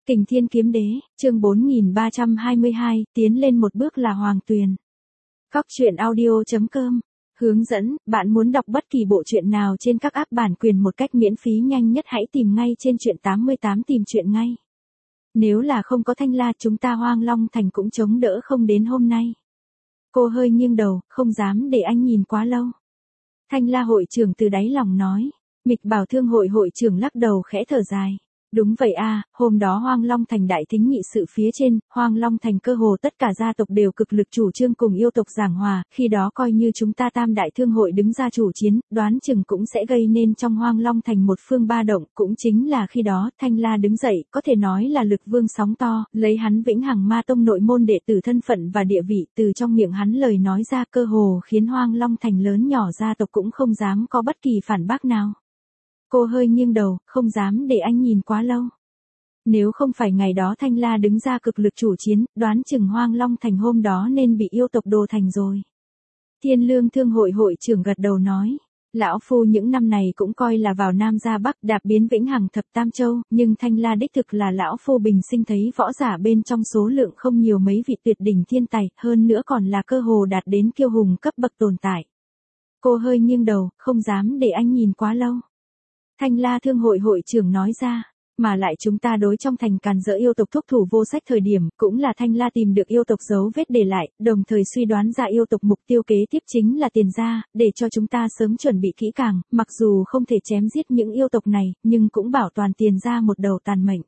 Kình Thiên Kiếm Đế, chương 4322, tiến lên một bước là Hoàng Tuyền. Các truyện audio.com. Hướng dẫn, bạn muốn đọc bất kỳ bộ truyện nào trên các app bản quyền một cách miễn phí nhanh nhất hãy tìm ngay trên truyện 88 tìm truyện ngay. Nếu là không có Thanh La chúng ta Hoang Long Thành cũng chống đỡ không đến hôm nay. Cô hơi nghiêng đầu, không dám để anh nhìn quá lâu. Thanh La hội trưởng từ đáy lòng nói. Mịch Bảo Thương hội hội trưởng lắc đầu khẽ thở dài. Đúng vậy a, hôm đó Hoang Long Thành đại thính nghị sự phía trên, Hoang Long Thành cơ hồ tất cả gia tộc đều cực lực chủ trương cùng yêu tộc giảng hòa, khi đó coi như chúng ta Tam đại thương hội đứng ra chủ chiến, đoán chừng cũng sẽ gây nên trong Hoang Long Thành một phương ba động, cũng chính là khi đó, Thanh La đứng dậy, có thể nói là lực vương sóng to, lấy hắn Vĩnh Hằng Ma Tông nội môn đệ tử thân phận và địa vị, từ trong miệng hắn lời nói ra cơ hồ khiến Hoang Long Thành lớn nhỏ gia tộc cũng không dám có bất kỳ phản bác nào. Cô hơi nghiêng đầu, không dám để anh nhìn quá lâu. Nếu không phải ngày đó Thanh La đứng ra cực lực chủ chiến, đoán chừng Hoang Long Thành hôm đó nên bị yêu tộc đồ thành rồi. Thiên Lương Thương hội hội trưởng gật đầu nói. Lão Phu những năm này cũng coi là vào Nam ra Bắc đạp biến Vĩnh Hằng thập Tam Châu, nhưng Thanh La đích thực là Lão Phu bình sinh thấy võ giả bên trong số lượng không nhiều mấy vị tuyệt đỉnh thiên tài, hơn nữa còn là cơ hồ đạt đến kiêu hùng cấp bậc tồn tại. Cô hơi nghiêng đầu, không dám để anh nhìn quá lâu. Thanh La Thương hội hội trưởng nói ra, mà lại chúng ta đối trong thành càn dỡ yêu tộc thúc thủ vô sách thời điểm, cũng là Thanh La tìm được yêu tộc dấu vết để lại, đồng thời suy đoán ra yêu tộc mục tiêu kế tiếp chính là tiền gia, để cho chúng ta sớm chuẩn bị kỹ càng, mặc dù không thể chém giết những yêu tộc này, nhưng cũng bảo toàn tiền gia một đầu tàn mệnh.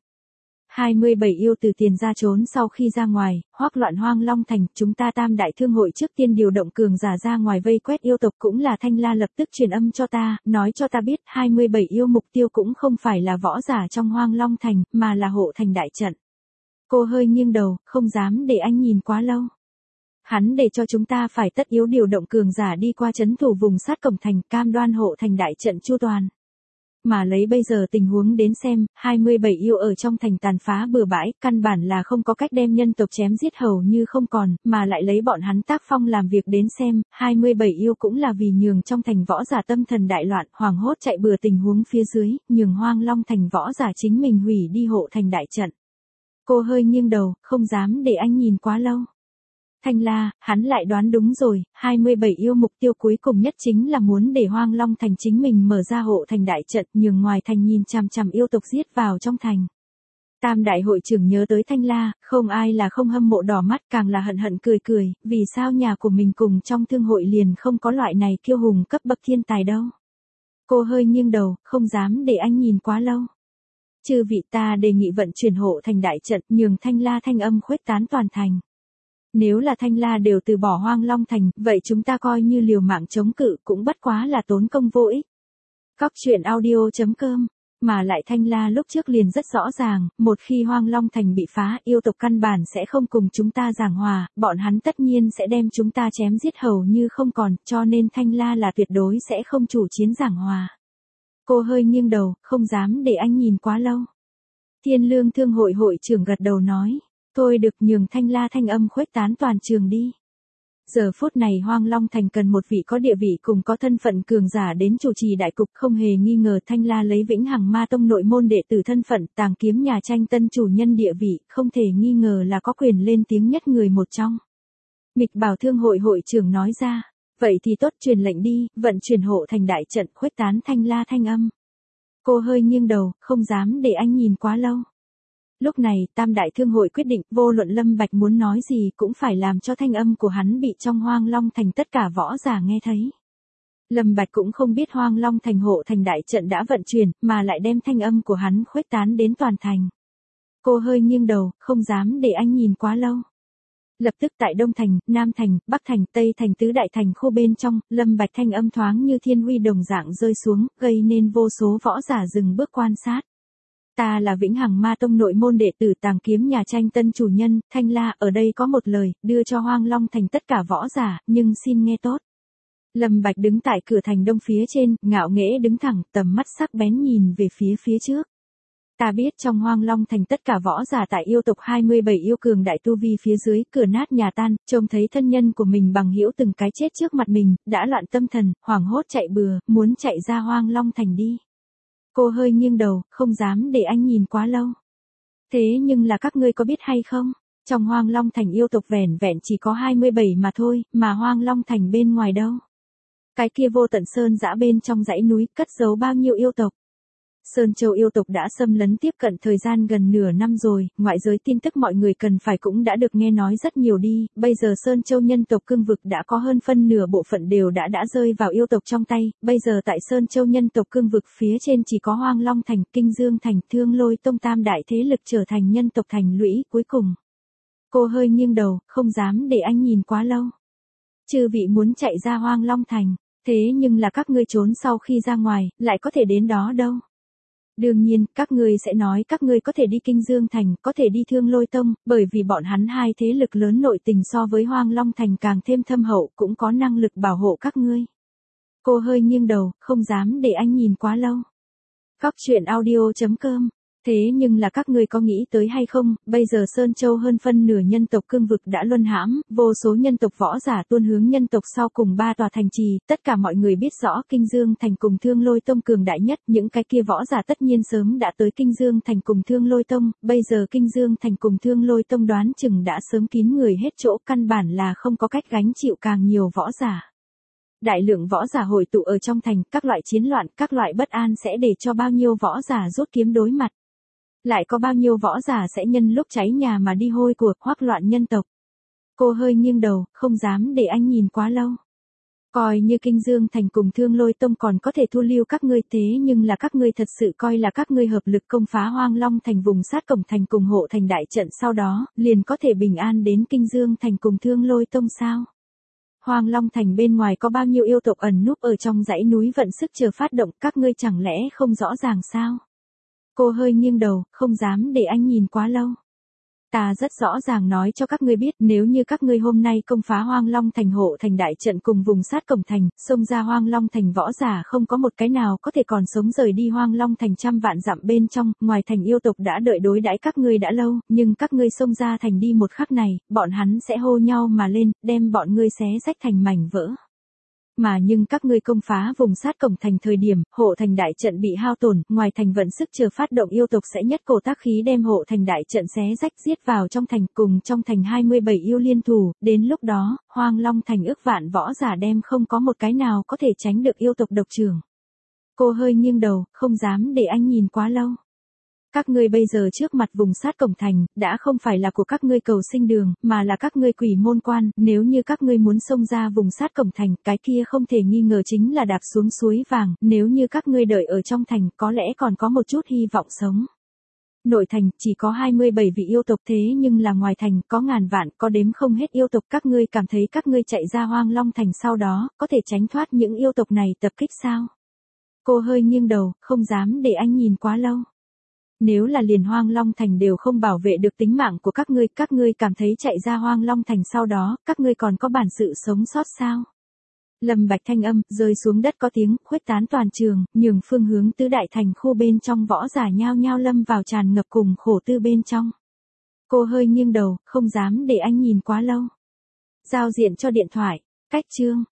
27 yêu từ tiền gia trốn sau khi ra ngoài, hoắc loạn Hoang Long Thành, chúng ta Tam đại thương hội trước tiên điều động cường giả ra ngoài vây quét yêu tộc cũng là Thanh La lập tức truyền âm cho ta, nói cho ta biết 27 yêu mục tiêu cũng không phải là võ giả trong Hoang Long Thành, mà là hộ thành đại trận. Cô hơi nghiêng đầu, không dám để anh nhìn quá lâu. Hắn để cho chúng ta phải tất yếu điều động cường giả đi qua trấn thủ vùng sát cổng thành, cam đoan hộ thành đại trận chu toàn. Mà lấy bây giờ tình huống đến xem, 27 yêu ở trong thành tàn phá bừa bãi, căn bản là không có cách đem nhân tộc chém giết hầu như không còn, mà lại lấy bọn hắn tác phong làm việc đến xem, 27 yêu cũng là vì nhường trong thành võ giả tâm thần đại loạn, hoảng hốt chạy bừa tình huống phía dưới, nhường Hoang Long Thành võ giả chính mình hủy đi hộ thành đại trận. Cô hơi nghiêng đầu, không dám để anh nhìn quá lâu. Thanh La, hắn lại đoán đúng rồi, 27 yêu mục tiêu cuối cùng nhất chính là muốn để Hoang Long Thành chính mình mở ra hộ thành đại trận, nhường ngoài thành nhìn chằm chằm yêu tộc giết vào trong thành. Tam đại hội trưởng nhớ tới Thanh La, không ai là không hâm mộ đỏ mắt, càng là hận hận cười cười, vì sao nhà của mình cùng trong thương hội liền không có loại này kiêu hùng cấp bậc thiên tài đâu. Cô hơi nghiêng đầu, không dám để anh nhìn quá lâu. Chư vị, ta đề nghị vận chuyển hộ thành đại trận, nhường Thanh La thanh âm khuếch tán toàn thành. Nếu là Thanh La đều từ bỏ Hoang Long Thành, vậy chúng ta coi như liều mạng chống cự cũng bất quá là tốn công vô ích. Các truyện audio.com. Mà lại Thanh La lúc trước liền rất rõ ràng, một khi Hoang Long Thành bị phá, yêu tộc căn bản sẽ không cùng chúng ta giảng hòa, bọn hắn tất nhiên sẽ đem chúng ta chém giết hầu như không còn, cho nên Thanh La là tuyệt đối sẽ không chủ chiến giảng hòa. Cô hơi nghiêng đầu, không dám để anh nhìn quá lâu. Thiên Lương Thương hội hội trưởng gật đầu nói. Thôi được, nhường Thanh La thanh âm khuếch tán toàn trường đi. Giờ phút này Hoang Long Thành cần một vị có địa vị cùng có thân phận cường giả đến chủ trì đại cục, không hề nghi ngờ Thanh La lấy Vĩnh Hằng Ma Tông nội môn đệ tử thân phận, Tàng Kiếm nhà tranh tân chủ nhân địa vị, không thể nghi ngờ là có quyền lên tiếng nhất người một trong. Mịch Bảo Thương hội hội trưởng nói ra, vậy thì tốt, truyền lệnh đi, vận chuyển hộ thành đại trận, khuếch tán Thanh La thanh âm. Cô hơi nghiêng đầu, không dám để anh nhìn quá lâu. Lúc này, Tam đại thương hội quyết định, vô luận Lâm Bạch muốn nói gì cũng phải làm cho thanh âm của hắn bị trong Hoang Long Thành tất cả võ giả nghe thấy. Lâm Bạch cũng không biết Hoang Long Thành hộ thành đại trận đã vận chuyển, mà lại đem thanh âm của hắn khuếch tán đến toàn thành. Cô hơi nghiêng đầu, không dám để anh nhìn quá lâu. Lập tức tại Đông Thành, Nam Thành, Bắc Thành, Tây Thành tứ đại thành khu bên trong, Lâm Bạch thanh âm thoáng như thiên huy đồng dạng rơi xuống, gây nên vô số võ giả dừng bước quan sát. Ta là Vĩnh Hằng Ma Tông nội môn đệ tử Tàng Kiếm nhà tranh tân chủ nhân, Thanh La, ở đây có một lời, đưa cho Hoang Long Thành tất cả võ giả, nhưng xin nghe tốt. Lâm Bạch đứng tại cửa thành đông phía trên, ngạo nghễ đứng thẳng, tầm mắt sắc bén nhìn về phía trước. Ta biết trong Hoang Long Thành tất cả võ giả tại yêu tộc 27 yêu cường đại tu vi phía dưới, cửa nát nhà tan, trông thấy thân nhân của mình bằng hữu từng cái chết trước mặt mình, đã loạn tâm thần, hoảng hốt chạy bừa, muốn chạy ra Hoang Long Thành đi. Cô hơi nghiêng đầu, không dám để anh nhìn quá lâu. Thế nhưng là các ngươi có biết hay không? Trong Hoang Long Thành yêu tộc vẻn vẹn chỉ có 27 mà thôi, mà Hoang Long Thành bên ngoài đâu? Cái kia vô tận sơn dã bên trong dãy núi cất giấu bao nhiêu yêu tộc? Sơn Châu yêu tộc đã xâm lấn tiếp cận thời gian gần nửa năm rồi, ngoại giới tin tức mọi người cần phải cũng đã được nghe nói rất nhiều đi, bây giờ Sơn Châu nhân tộc cương vực đã có hơn phân nửa bộ phận đều đã rơi vào yêu tộc trong tay, bây giờ tại Sơn Châu nhân tộc cương vực phía trên chỉ có Hoang Long Thành, Kinh Dương Thành, Thương Lôi Tông tam đại thế lực trở thành nhân tộc thành lũy cuối cùng. Cô hơi nghiêng đầu, không dám để anh nhìn quá lâu. Chư vị muốn chạy ra Hoang Long Thành, thế nhưng là các ngươi trốn sau khi ra ngoài, lại có thể đến đó đâu. Đương nhiên, các ngươi sẽ nói các ngươi có thể đi Kinh Dương Thành, có thể đi Thương Lôi Tông, bởi vì bọn hắn hai thế lực lớn nội tình so với Hoang Long Thành càng thêm thâm hậu, cũng có năng lực bảo hộ các ngươi. Cô hơi nghiêng đầu, không dám để anh nhìn quá lâu. Góc truyện audio.com. Thế nhưng là các ngươi có nghĩ tới hay không, bây giờ Sơn Châu hơn phân nửa nhân tộc cương vực đã luân hãm, vô số nhân tộc võ giả tuôn hướng nhân tộc sau cùng ba tòa thành trì, tất cả mọi người biết rõ Kinh Dương Thành cùng Thương Lôi Tông cường đại nhất, những cái kia võ giả tất nhiên sớm đã tới Kinh Dương Thành cùng Thương Lôi Tông, bây giờ Kinh Dương Thành cùng Thương Lôi Tông đoán chừng đã sớm kín người hết chỗ, căn bản là không có cách gánh chịu càng nhiều võ giả. Đại lượng võ giả hội tụ ở trong thành, các loại chiến loạn, các loại bất an sẽ để cho bao nhiêu võ giả rút kiếm đối mặt. Lại có bao nhiêu võ giả sẽ nhân lúc cháy nhà mà đi hôi của, hoắc loạn nhân tộc. Cô hơi nghiêng đầu, không dám để anh nhìn quá lâu. Coi như Kinh Dương Thành cùng Thương Lôi Tông còn có thể thu lưu các ngươi, thế nhưng là các ngươi thật sự coi là các ngươi hợp lực công phá Hoang Long Thành vùng sát cổng thành cùng hộ thành đại trận sau đó, liền có thể bình an đến Kinh Dương Thành cùng Thương Lôi Tông sao? Hoang Long Thành bên ngoài có bao nhiêu yêu tộc ẩn núp ở trong dãy núi vận sức chờ phát động, các ngươi chẳng lẽ không rõ ràng sao? Cô hơi nghiêng đầu, không dám để anh nhìn quá lâu. Ta rất rõ ràng nói cho các ngươi biết, nếu như các ngươi hôm nay công phá Hoang Long Thành hộ thành đại trận cùng vùng sát cổng thành, xông ra Hoang Long Thành võ giả không có một cái nào có thể còn sống rời đi Hoang Long Thành trăm vạn dặm bên trong, ngoài thành yêu tộc đã đợi đối đãi các ngươi đã lâu, nhưng các ngươi xông ra thành đi một khắc này, bọn hắn sẽ hô nhau mà lên, đem bọn ngươi xé rách thành mảnh vỡ. Mà nhưng các ngươi công phá vùng sát cổng thành thời điểm, hộ thành đại trận bị hao tổn, ngoài thành vận sức chờ phát động yêu tộc sẽ nhất cổ tác khí đem hộ thành đại trận xé rách giết vào trong thành, cùng trong thành 27 yêu liên thủ, đến lúc đó, Hoang Long Thành ước vạn võ giả đem không có một cái nào có thể tránh được yêu tộc độc trưởng. Cô hơi nghiêng đầu, không dám để anh nhìn quá lâu. Các ngươi bây giờ trước mặt vùng sát cổng thành, đã không phải là của các ngươi cầu sinh đường, mà là các ngươi quỷ môn quan, nếu như các ngươi muốn xông ra vùng sát cổng thành, cái kia không thể nghi ngờ chính là đạp xuống suối vàng, nếu như các ngươi đợi ở trong thành, có lẽ còn có một chút hy vọng sống. Nội thành, chỉ có 27 vị yêu tộc thế nhưng là ngoài thành, có ngàn vạn, có đếm không hết yêu tộc, các ngươi cảm thấy các ngươi chạy ra Hoang Long Thành sau đó, có thể tránh thoát những yêu tộc này tập kích sao? Cô hơi nghiêng đầu, không dám để anh nhìn quá lâu. Nếu là liền Hoang Long Thành đều không bảo vệ được tính mạng của các ngươi cảm thấy chạy ra Hoang Long Thành sau đó, các ngươi còn có bản sự sống sót sao? Lâm bạch thanh âm, rơi xuống đất có tiếng, khuếch tán toàn trường, nhường phương hướng tứ đại thành khu bên trong võ giả nhao nhao lâm vào tràn ngập cùng khổ tư bên trong. Cô hơi nghiêng đầu, không dám để anh nhìn quá lâu. Giao diện cho điện thoại, cách chương.